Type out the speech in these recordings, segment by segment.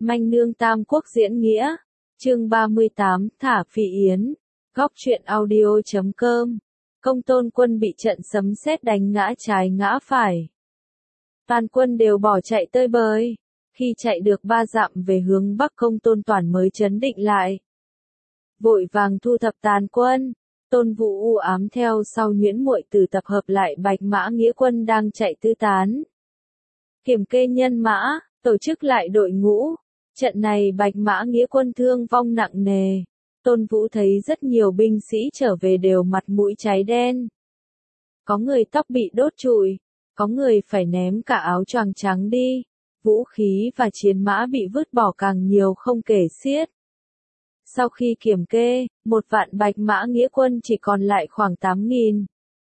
Manh nương Tam Quốc diễn nghĩa. Chương 38, thả Phi Yến. Góc truyện audio.com. Công Tôn Quân bị trận sấm sét đánh ngã trái ngã phải. Toàn quân đều bỏ chạy tơi bời. Khi chạy được 3 dặm về hướng bắc, Công Tôn Toản mới trấn định lại. Vội vàng thu thập tàn quân. Tôn Vũ u ám theo sau Nhuyễn Muội Tử tập hợp lại Bạch Mã nghĩa quân đang chạy tứ tán. Kiểm kê nhân mã, tổ chức lại đội ngũ. Trận này Bạch Mã nghĩa quân thương vong nặng nề. Tôn Vũ thấy rất nhiều binh sĩ trở về đều mặt mũi cháy đen. Có người tóc bị đốt trụi, có người phải ném cả áo choàng trắng đi. Vũ khí và chiến mã bị vứt bỏ càng nhiều không kể xiết. Sau khi kiểm kê, 1 vạn Bạch Mã nghĩa quân chỉ còn lại khoảng 8.000.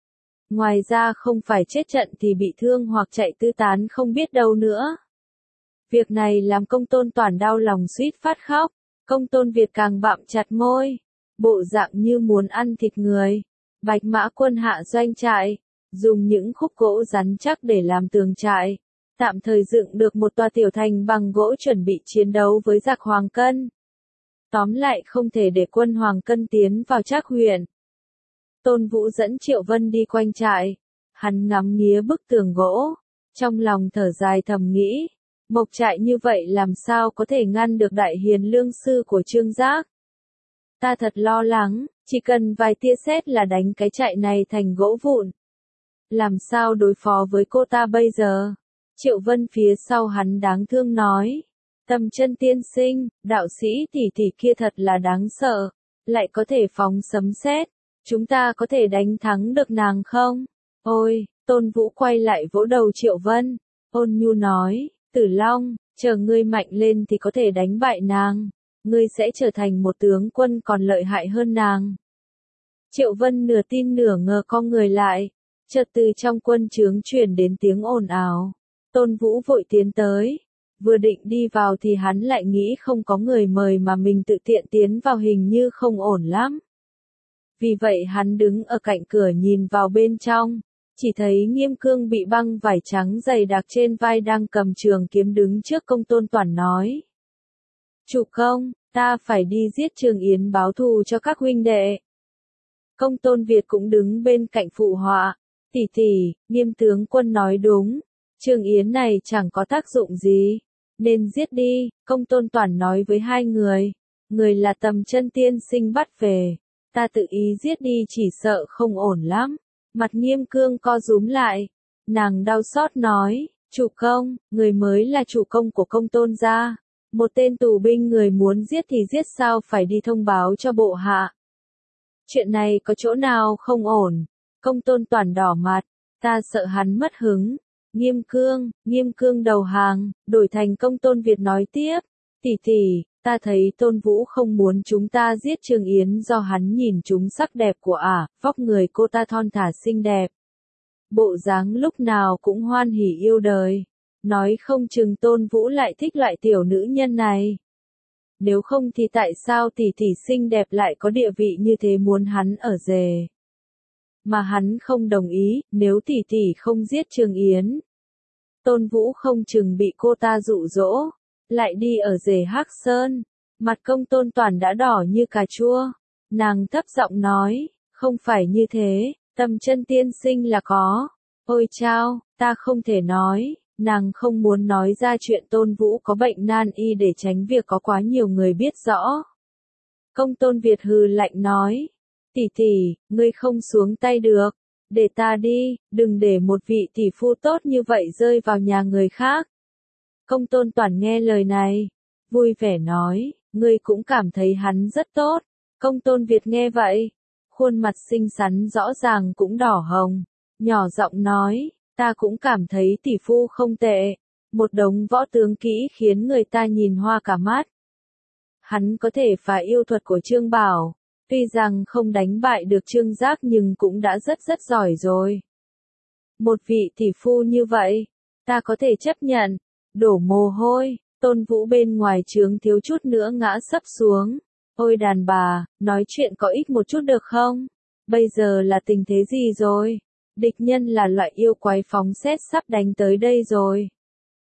Ngoài ra không phải chết trận thì bị thương hoặc chạy tứ tán không biết đâu nữa. Việc này làm Công Tôn Toản đau lòng suýt phát khóc. Công Tôn Việt càng bặm chặt môi, bộ dạng như muốn ăn thịt người. Bạch Mã quân hạ doanh trại, dùng những khúc gỗ rắn chắc để làm tường trại, tạm thời dựng được một tòa tiểu thành bằng gỗ chuẩn bị chiến đấu với giặc Hoàng Cân. Tóm lại không thể để quân Hoàng Cân tiến vào Trác huyện. Tôn Vũ dẫn Triệu Vân đi quanh trại, hắn ngắm nghía bức tường gỗ, trong lòng thở dài thầm nghĩ, mộc trại như vậy làm sao có thể ngăn được đại hiền lương sư của Trương Giác. Ta thật lo lắng, chỉ cần vài tia sét là đánh cái trại này thành gỗ vụn. Làm sao đối phó với cô ta bây giờ? Triệu Vân phía sau hắn đáng thương nói. Tầm Chân tiên sinh, đạo sĩ tỷ tỷ kia thật là đáng sợ, lại có thể phóng sấm sét. Chúng ta có thể đánh thắng được nàng không? Ôi, Tôn Vũ quay lại vỗ đầu Triệu Vân, ôn nhu nói, Tử Long, chờ ngươi mạnh lên thì có thể đánh bại nàng, ngươi sẽ trở thành một tướng quân còn lợi hại hơn nàng. Triệu Vân nửa tin nửa ngờ cong người lại, chợt từ trong quân trướng truyền đến tiếng ồn ào. Tôn Vũ vội tiến tới, vừa định đi vào thì hắn lại nghĩ không có người mời mà mình tự tiện tiến vào hình như không ổn lắm. Vì vậy hắn đứng ở cạnh cửa nhìn vào bên trong, chỉ thấy Nghiêm Cương bị băng vải trắng dày đặc trên vai đang cầm trường kiếm đứng trước Công Tôn Toản nói. Chủ công, ta phải đi giết Trường Yến báo thù cho các huynh đệ. Công Tôn Việt cũng đứng bên cạnh phụ họa, tỷ tỷ, Nghiêm tướng quân nói đúng, Trường Yến này chẳng có tác dụng gì, nên giết đi. Công Tôn Toản nói với hai người là Tầm Chân tiên sinh bắt về, ta tự ý giết đi chỉ sợ không ổn lắm. Mặt Nghiêm Cương co rúm lại, nàng đau xót nói, chủ công, người mới là chủ công của Công Tôn gia, một tên tù binh người muốn giết thì giết sao phải đi thông báo cho bộ hạ. Chuyện này có chỗ nào không ổn? Công Tôn Toản đỏ mặt, ta sợ hắn mất hứng. Nghiêm Cương đầu hàng, đổi thành Công Tôn Việt nói tiếp, tỷ tỷ, ta thấy Tôn Vũ không muốn chúng ta giết Trường Yến do hắn nhìn chúng sắc đẹp của vóc người cô ta thon thả xinh đẹp. Bộ dáng lúc nào cũng hoan hỉ yêu đời, nói không chừng Tôn Vũ lại thích loại tiểu nữ nhân này. Nếu không thì tại sao tỷ tỷ xinh đẹp lại có địa vị như thế muốn hắn ở rể? Mà hắn không đồng ý, nếu tỷ tỷ không giết Trường Yến, Tôn Vũ không chừng bị cô ta dụ dỗ, lại đi ở rể Hắc Sơn. Mặt Công Tôn Toản đã đỏ như cà chua, nàng thấp giọng nói, không phải như thế, Tầm Chân tiên sinh là có. Ôi chao, ta không thể nói, nàng không muốn nói ra chuyện Tôn Vũ có bệnh nan y để tránh việc có quá nhiều người biết rõ. Công Tôn Việt hừ lạnh nói, tỷ tỷ, ngươi không xuống tay được, để ta đi, đừng để một vị tỷ phu tốt như vậy rơi vào nhà người khác. Công Tôn Toản nghe lời này, vui vẻ nói, ngươi cũng cảm thấy hắn rất tốt. Công Tôn Việt nghe vậy, khuôn mặt xinh xắn rõ ràng cũng đỏ hồng, nhỏ giọng nói, ta cũng cảm thấy tỷ phu không tệ, một đống võ tướng kỹ khiến người ta nhìn hoa cả mắt. Hắn có thể phá yêu thuật của Trương Bảo, tuy rằng không đánh bại được Trương Giác nhưng cũng đã rất giỏi rồi. Một vị tỷ phu như vậy, ta có thể chấp nhận. Đổ mồ hôi, Tôn Vũ bên ngoài trướng thiếu chút nữa ngã sấp xuống. Ôi đàn bà, nói chuyện có ích một chút được không? Bây giờ là tình thế gì rồi? Địch nhân là loại yêu quái phóng sét sắp đánh tới đây rồi.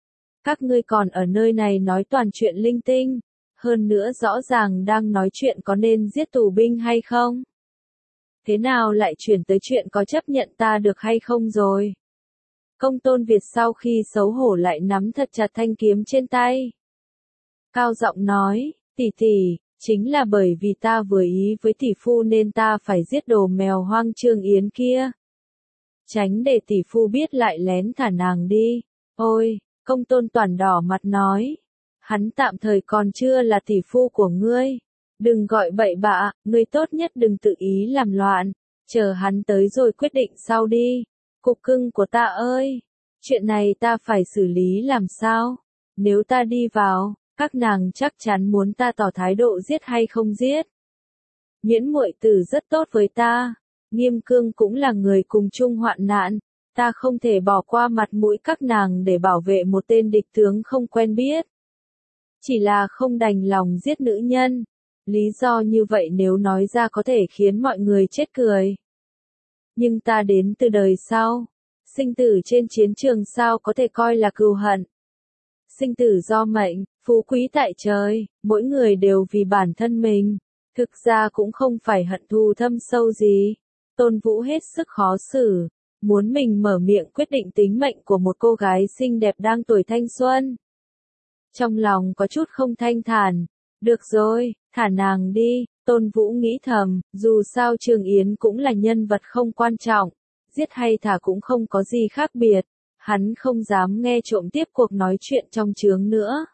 Các ngươi còn ở nơi này nói toàn chuyện linh tinh, hơn nữa rõ ràng đang nói chuyện có nên giết tù binh hay không. Thế nào lại chuyển tới chuyện có chấp nhận ta được hay không rồi? Công Tôn Việt sau khi xấu hổ lại nắm thật chặt thanh kiếm trên tay. Cao giọng nói, tỷ tỷ, chính là bởi vì ta vừa ý với tỷ phu nên ta phải giết đồ mèo hoang Trương Yến kia. Tránh để tỷ phu biết lại lén thả nàng đi. Ôi, Công Tôn Toàn đỏ mặt nói. Hắn tạm thời còn chưa là tỷ phu của ngươi. Đừng gọi bậy bạ, ngươi tốt nhất đừng tự ý làm loạn. Chờ hắn tới rồi quyết định sau đi. Cục cưng của ta ơi, chuyện này ta phải xử lý làm sao? Nếu ta đi vào, các nàng chắc chắn muốn ta tỏ thái độ giết hay không giết. Miễn muội tử rất tốt với ta, Nghiêm Cương cũng là người cùng chung hoạn nạn, ta không thể bỏ qua mặt mũi các nàng để bảo vệ một tên địch tướng không quen biết. Chỉ là không đành lòng giết nữ nhân, lý do như vậy nếu nói ra có thể khiến mọi người chết cười. Nhưng ta đến từ đời sau, sinh tử trên chiến trường sao có thể coi là cừu hận. Sinh tử do mệnh, phú quý tại trời, mỗi người đều vì bản thân mình, thực ra cũng không phải hận thù thâm sâu gì. Tôn Vũ hết sức khó xử, muốn mình mở miệng quyết định tính mệnh của một cô gái xinh đẹp đang tuổi thanh xuân. Trong lòng có chút không thanh thản, được rồi, thả nàng đi, Tôn Vũ nghĩ thầm, dù sao Trương Yến cũng là nhân vật không quan trọng, giết hay thả cũng không có gì khác biệt, hắn không dám nghe trộm tiếp cuộc nói chuyện trong trướng nữa.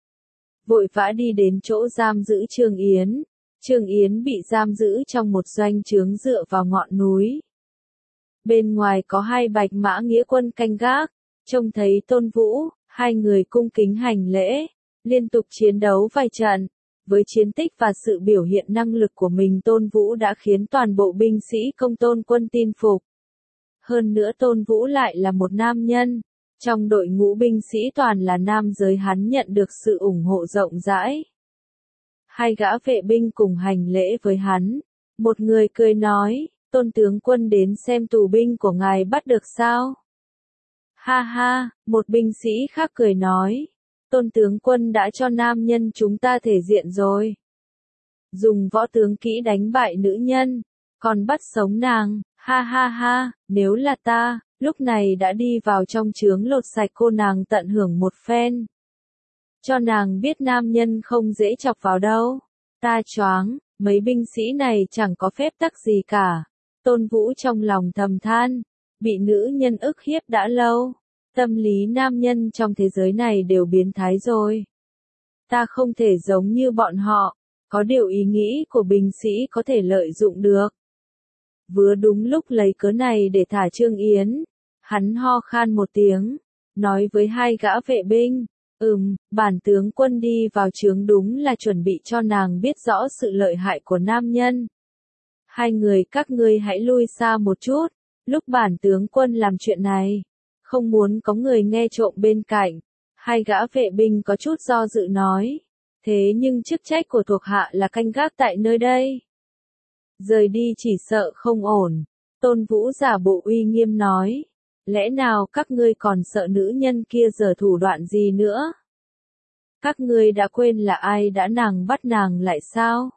Vội vã đi đến chỗ giam giữ Trương Yến. Trương Yến bị giam giữ trong một doanh trướng dựa vào ngọn núi. Bên ngoài có hai bạch mã nghĩa quân canh gác, trông thấy Tôn Vũ, hai người cung kính hành lễ, liên tục chiến đấu vài trận. Với chiến tích và sự biểu hiện năng lực của mình Tôn Vũ đã khiến toàn bộ binh sĩ Công Tôn quân tin phục. Hơn nữa Tôn Vũ lại là một nam nhân, trong đội ngũ binh sĩ toàn là nam giới hắn nhận được sự ủng hộ rộng rãi. Hai gã vệ binh cùng hành lễ với hắn, một người cười nói, Tôn tướng quân đến xem tù binh của ngài bắt được sao? Ha ha, một binh sĩ khác cười nói, Tôn tướng quân đã cho nam nhân chúng ta thể diện rồi. Dùng võ tướng kỹ đánh bại nữ nhân, còn bắt sống nàng, ha ha ha, nếu là ta, lúc này đã đi vào trong trướng lột sạch cô nàng tận hưởng một phen. Cho nàng biết nam nhân không dễ chọc vào đâu. Ta choáng, mấy binh sĩ này chẳng có phép tắc gì cả. Tôn Vũ trong lòng thầm than, bị nữ nhân ức hiếp đã lâu. Tâm lý nam nhân trong thế giới này đều biến thái rồi. Ta không thể giống như bọn họ, có điều ý nghĩ của binh sĩ có thể lợi dụng được. Vừa đúng lúc lấy cớ này để thả Trương Yến, hắn ho khan một tiếng, nói với hai gã vệ binh, bản tướng quân đi vào trướng đúng là chuẩn bị cho nàng biết rõ sự lợi hại của nam nhân. Hai người các ngươi hãy lui xa một chút, lúc bản tướng quân làm chuyện này, không muốn có người nghe trộm bên cạnh. Hai gã vệ binh có chút do dự nói, thế nhưng chức trách của thuộc hạ là canh gác tại nơi đây. Rời đi chỉ sợ không ổn. Tôn Vũ giả bộ uy nghiêm nói, lẽ nào các ngươi còn sợ nữ nhân kia giở thủ đoạn gì nữa? Các ngươi đã quên là ai đã bắt nàng lại sao?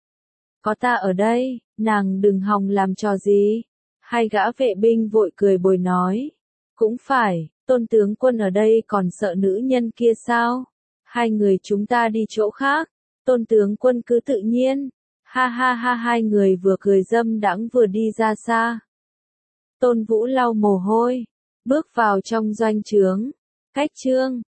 Có ta ở đây, nàng đừng hòng làm trò gì. Hai gã vệ binh vội cười bồi nói, cũng phải, Tôn tướng quân ở đây còn sợ nữ nhân kia sao? Hai người chúng ta đi chỗ khác, Tôn tướng quân cứ tự nhiên. Ha ha ha, hai người vừa cười dâm đãng vừa đi ra xa. Tôn Vũ lau mồ hôi, bước vào trong doanh trướng. Cách Trương